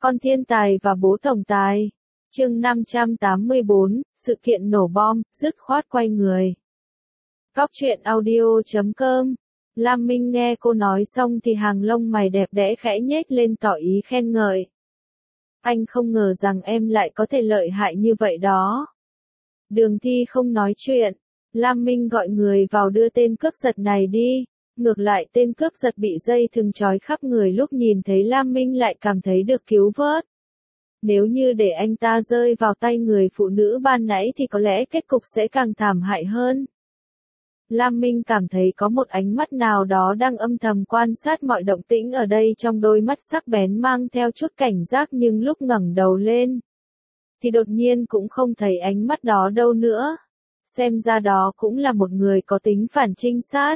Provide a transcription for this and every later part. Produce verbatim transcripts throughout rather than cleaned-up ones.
Con thiên tài và bố tổng tài. Chương năm trăm tám mươi bốn, sự kiện nổ bom, dứt khoát quay người. Góc truyện audio chấm com. Lam Minh nghe cô nói xong thì hàng lông mày đẹp đẽ khẽ nhếch lên tỏ ý khen ngợi. Anh không ngờ rằng em lại có thể lợi hại như vậy đó. Đường Thi không nói chuyện. Lam Minh gọi người vào đưa tên cướp giật này đi. Ngược lại tên cướp giật bị dây thừng trói khắp người lúc nhìn thấy Lam Minh lại cảm thấy được cứu vớt. Nếu như để anh ta rơi vào tay người phụ nữ ban nãy thì có lẽ kết cục sẽ càng thảm hại hơn. Lam Minh cảm thấy có một ánh mắt nào đó đang âm thầm quan sát mọi động tĩnh ở đây trong đôi mắt sắc bén mang theo chút cảnh giác, nhưng lúc ngẩng đầu lên thì đột nhiên cũng không thấy ánh mắt đó đâu nữa. Xem ra đó cũng là một người có tính phản trinh sát.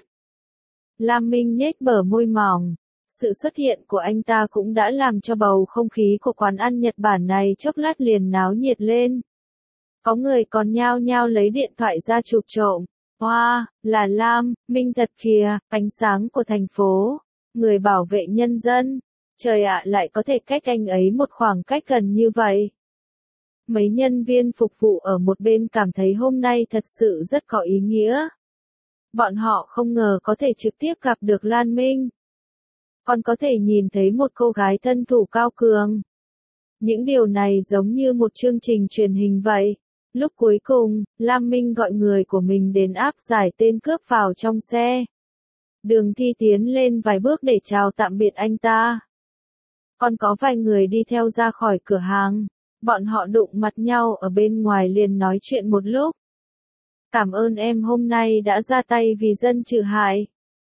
Lam Minh nhếch bờ môi mỏng. Sự xuất hiện của anh ta cũng đã làm cho bầu không khí của quán ăn Nhật Bản này chốc lát liền náo nhiệt lên. Có người còn nhao nhao lấy điện thoại ra chụp trộm. Wow, là Lam Minh thật kìa, ánh sáng của thành phố, người bảo vệ nhân dân. Trời ạ, lại có thể cách anh ấy một khoảng cách gần như vậy. Mấy nhân viên phục vụ ở một bên cảm thấy hôm nay thật sự rất có ý nghĩa. Bọn họ không ngờ có thể trực tiếp gặp được Lan Minh. Còn có thể nhìn thấy một cô gái thân thủ cao cường. Những điều này giống như một chương trình truyền hình vậy. Lúc cuối cùng, Lam Minh gọi người của mình đến áp giải tên cướp vào trong xe. Đường Thi tiến lên vài bước để chào tạm biệt anh ta. Còn có vài người đi theo ra khỏi cửa hàng. Bọn họ đụng mặt nhau ở bên ngoài liền nói chuyện một lúc. Cảm ơn em hôm nay đã ra tay vì dân trừ hại.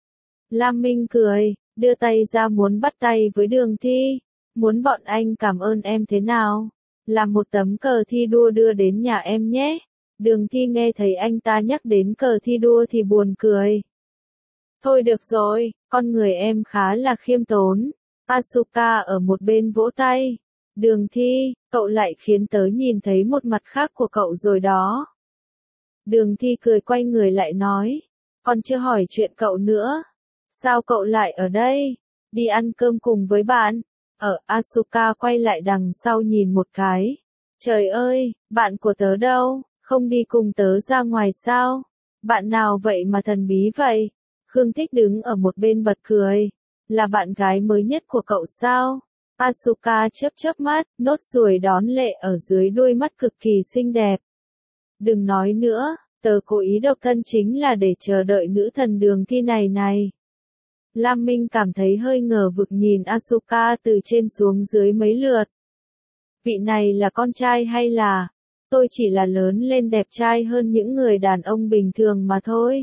Lam Minh cười, đưa tay ra muốn bắt tay với Đường Thi. Muốn bọn anh cảm ơn em thế nào? Làm một tấm cờ thi đua đưa đến nhà em nhé. Đường Thi nghe thấy anh ta nhắc đến cờ thi đua thì buồn cười. Thôi được rồi, con người em khá là khiêm tốn. Asuka ở một bên vỗ tay. Đường Thi, cậu lại khiến tớ nhìn thấy một mặt khác của cậu rồi đó. Đường Thi cười quay người lại nói. Còn chưa hỏi chuyện cậu nữa. Sao cậu lại ở đây? Đi ăn cơm cùng với bạn. Ở, Asuka quay lại đằng sau nhìn một cái. Trời ơi, bạn của tớ đâu? Không đi cùng tớ ra ngoài sao? Bạn nào vậy mà thần bí vậy? Khương Thích đứng ở một bên bật cười. Là bạn gái mới nhất của cậu sao? Asuka chớp chớp mắt, nốt ruồi đón lệ ở dưới đôi mắt cực kỳ xinh đẹp. Đừng nói nữa, tớ cố ý độc thân chính là để chờ đợi nữ thần Đường Thi này này. Lam Minh cảm thấy hơi ngờ vực nhìn Asuka từ trên xuống dưới mấy lượt. Vị này là con trai hay là... Tôi chỉ là lớn lên đẹp trai hơn những người đàn ông bình thường mà thôi.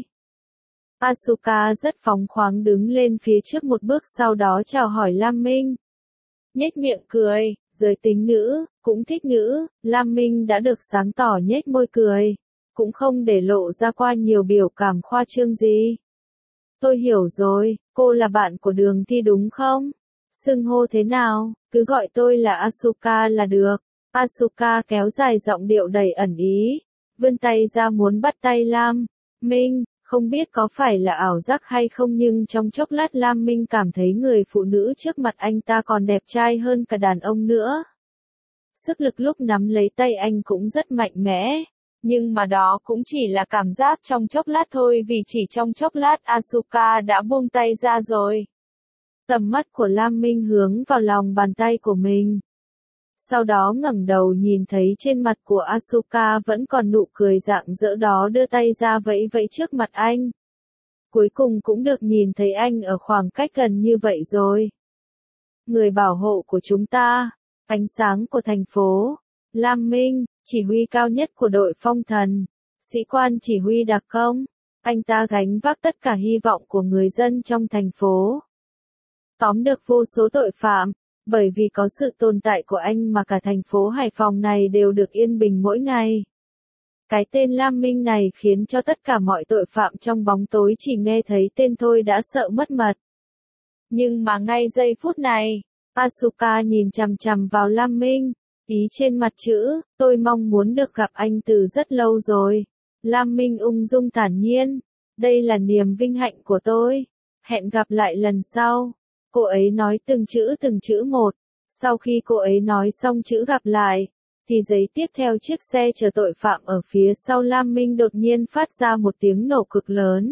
Asuka rất phóng khoáng đứng lên phía trước một bước, sau đó chào hỏi Lam Minh. Nhếch miệng cười, giới tính nữ, cũng thích nữ. Lam Minh đã được sáng tỏ nhếch môi cười. Cũng không để lộ ra qua nhiều biểu cảm khoa trương gì. Tôi hiểu rồi, cô là bạn của Đường Thi đúng không? Xưng hô thế nào, cứ gọi tôi là Asuka là được. Asuka kéo dài giọng điệu đầy ẩn ý, vươn tay ra muốn bắt tay Lam Minh, không biết có phải là ảo giác hay không nhưng trong chốc lát Lam Minh cảm thấy người phụ nữ trước mặt anh ta còn đẹp trai hơn cả đàn ông nữa. Sức lực lúc nắm lấy tay anh cũng rất mạnh mẽ. Nhưng mà đó cũng chỉ là cảm giác trong chốc lát thôi, vì chỉ trong chốc lát Asuka đã buông tay ra rồi. Tầm mắt của Lam Minh hướng vào lòng bàn tay của mình. Sau đó ngẩng đầu nhìn thấy trên mặt của Asuka vẫn còn nụ cười rạng rỡ đó, đưa tay ra vẫy vẫy trước mặt anh. Cuối cùng cũng được nhìn thấy anh ở khoảng cách gần như vậy rồi. Người bảo hộ của chúng ta, ánh sáng của thành phố, Lam Minh, chỉ huy cao nhất của đội phong thần, sĩ quan chỉ huy đặc công, anh ta gánh vác tất cả hy vọng của người dân trong thành phố. Tóm được vô số tội phạm, bởi vì có sự tồn tại của anh mà cả thành phố Hải Phòng này đều được yên bình mỗi ngày. Cái tên Lam Minh này khiến cho tất cả mọi tội phạm trong bóng tối chỉ nghe thấy tên thôi đã sợ mất mật. Nhưng mà ngay giây phút này, Asuka nhìn chằm chằm vào Lam Minh. Ý trên mặt chữ, tôi mong muốn được gặp anh từ rất lâu rồi. Lam Minh ung dung thản nhiên. Đây là niềm vinh hạnh của tôi. Hẹn gặp lại lần sau. Cô ấy nói từng chữ từng chữ một. Sau khi cô ấy nói xong chữ gặp lại, thì giây tiếp theo chiếc xe chở tội phạm ở phía sau Lam Minh đột nhiên phát ra một tiếng nổ cực lớn.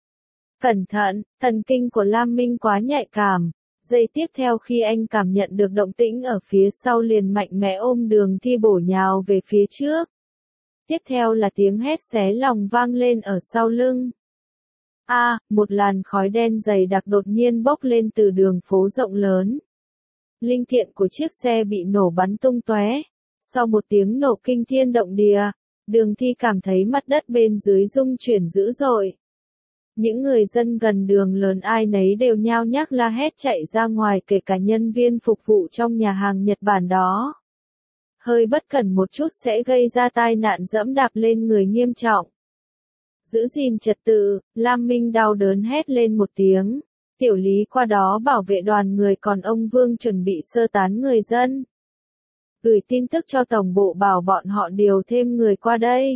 Cẩn thận, thần kinh của Lam Minh quá nhạy cảm. Giây tiếp theo khi anh cảm nhận được động tĩnh ở phía sau liền mạnh mẽ ôm Đường Thi bổ nhào về phía trước. Tiếp theo là tiếng hét xé lòng vang lên ở sau lưng. A, à, một làn khói đen dày đặc đột nhiên bốc lên từ đường phố rộng lớn. Linh kiện của chiếc xe bị nổ bắn tung tóe. Sau một tiếng nổ kinh thiên động địa, Đường Thi cảm thấy mặt đất bên dưới rung chuyển dữ dội. Những người dân gần đường lớn ai nấy đều nhao nhác la hét chạy ra ngoài, kể cả nhân viên phục vụ trong nhà hàng Nhật Bản đó. Hơi bất cẩn một chút sẽ gây ra tai nạn dẫm đạp lên người nghiêm trọng. Giữ gìn trật tự, Lam Minh đau đớn hét lên một tiếng. Tiểu Lý qua đó bảo vệ đoàn người, còn ông Vương chuẩn bị sơ tán người dân. Gửi tin tức cho tổng bộ bảo bọn họ điều thêm người qua đây.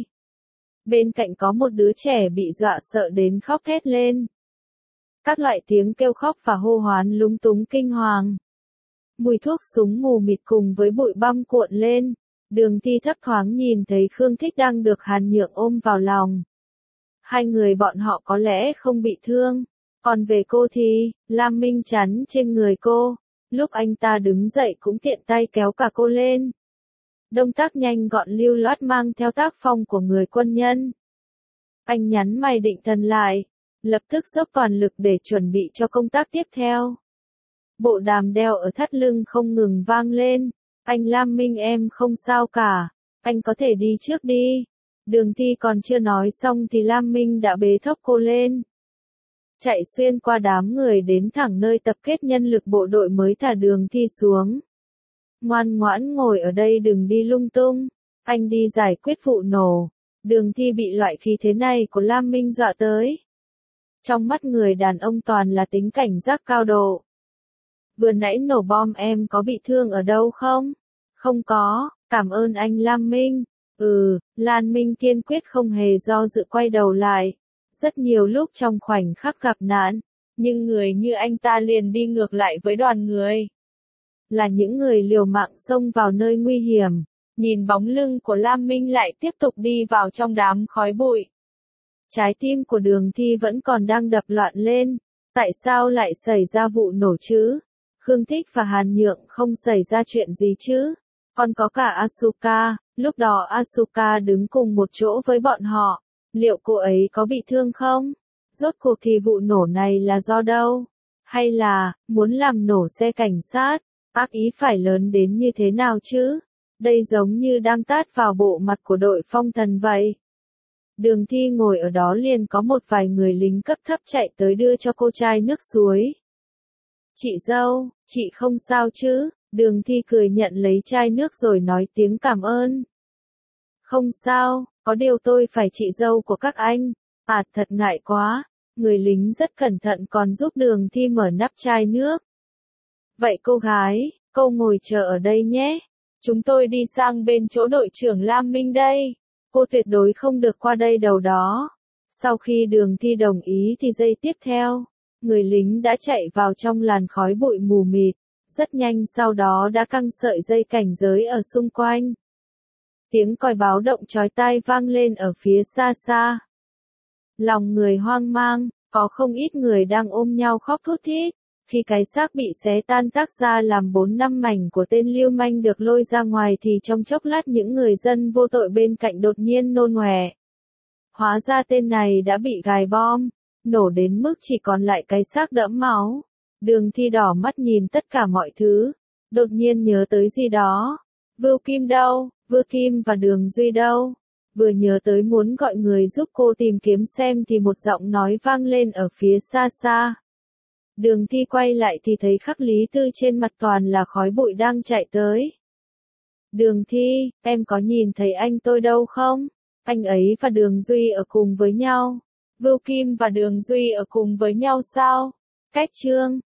Bên cạnh có một đứa trẻ bị dọa sợ đến khóc thét lên. Các loại tiếng kêu khóc và hô hoán lúng túng kinh hoàng. Mùi thuốc súng mù mịt cùng với bụi băm cuộn lên. Đường Thi thấp thoáng nhìn thấy Khương Thích đang được Hàn Nhượng ôm vào lòng. Hai người bọn họ có lẽ không bị thương. Còn về cô thì, Lam Minh chắn trên người cô. Lúc anh ta đứng dậy cũng tiện tay kéo cả cô lên. Động tác nhanh gọn lưu loát mang theo tác phong của người quân nhân. Anh nhắn mày định thần lại, lập tức dốc toàn lực để chuẩn bị cho công tác tiếp theo. Bộ đàm đeo ở thắt lưng không ngừng vang lên. Anh Lam Minh em không sao cả, anh có thể đi trước đi. Đường Thi còn chưa nói xong thì Lam Minh đã bế thốc cô lên. Chạy xuyên qua đám người đến thẳng nơi tập kết nhân lực bộ đội mới thả Đường Thi xuống. Ngoan ngoãn ngồi ở đây đừng đi lung tung, anh đi giải quyết vụ nổ. Đường Thi bị loại khí thế này của Lam Minh dọa tới. Trong mắt người đàn ông toàn là tính cảnh giác cao độ. Vừa nãy nổ bom em có bị thương ở đâu không? Không có, cảm ơn anh Lam Minh. Ừ, Lan Minh kiên quyết không hề do dự quay đầu lại. Rất nhiều lúc trong khoảnh khắc gặp nạn, nhưng người như anh ta liền đi ngược lại với đoàn người. Là những người liều mạng xông vào nơi nguy hiểm. Nhìn bóng lưng của Lam Minh lại tiếp tục đi vào trong đám khói bụi. Trái tim của Đường Thi vẫn còn đang đập loạn lên. Tại sao lại xảy ra vụ nổ chứ? Khương Thích và Hàn Nhượng không xảy ra chuyện gì chứ? Còn có cả Asuka, lúc đó Asuka đứng cùng một chỗ với bọn họ. Liệu cô ấy có bị thương không? Rốt cuộc thì vụ nổ này là do đâu? Hay là, muốn làm nổ xe cảnh sát? Ác ý phải lớn đến như thế nào chứ? Đây giống như đang tát vào bộ mặt của đội phong thần vậy. Đường Thi ngồi ở đó liền có một vài người lính cấp thấp chạy tới đưa cho cô chai nước suối. Chị dâu, chị không sao chứ? Đường Thi cười nhận lấy chai nước rồi nói tiếng cảm ơn. Không sao, có điều tôi phải chị dâu của các anh. À thật ngại quá. Người lính rất cẩn thận còn giúp Đường Thi mở nắp chai nước. Vậy cô gái, cô ngồi chờ ở đây nhé. Chúng tôi đi sang bên chỗ đội trưởng Lam Minh đây. Cô tuyệt đối không được qua đây đâu đó. Sau khi Đường Thi đồng ý thì giây tiếp theo, người lính đã chạy vào trong làn khói bụi mù mịt. Rất nhanh sau đó đã căng sợi dây cảnh giới ở xung quanh. Tiếng còi báo động chói tai vang lên ở phía xa xa. Lòng người hoang mang, có không ít người đang ôm nhau khóc thút thít. Khi cái xác bị xé tan tác ra làm bốn năm mảnh của tên lưu manh được lôi ra ngoài thì trong chốc lát những người dân vô tội bên cạnh đột nhiên nôn ọe. Hóa ra tên này đã bị gài bom, nổ đến mức chỉ còn lại cái xác đẫm máu. Đường Thi đỏ mắt nhìn tất cả mọi thứ, đột nhiên nhớ tới gì đó. Vưu Kim đâu, Vưu Kim và Đường Duy đâu? Vừa nhớ tới muốn gọi người giúp cô tìm kiếm xem thì một giọng nói vang lên ở phía xa xa. Đường Thi quay lại thì thấy Khắc Lý Tư trên mặt toàn là khói bụi đang chạy tới. Đường Thi, em có nhìn thấy anh tôi đâu không? Anh ấy và Đường Duy ở cùng với nhau. Vưu Kim và Đường Duy ở cùng với nhau sao? Cách chương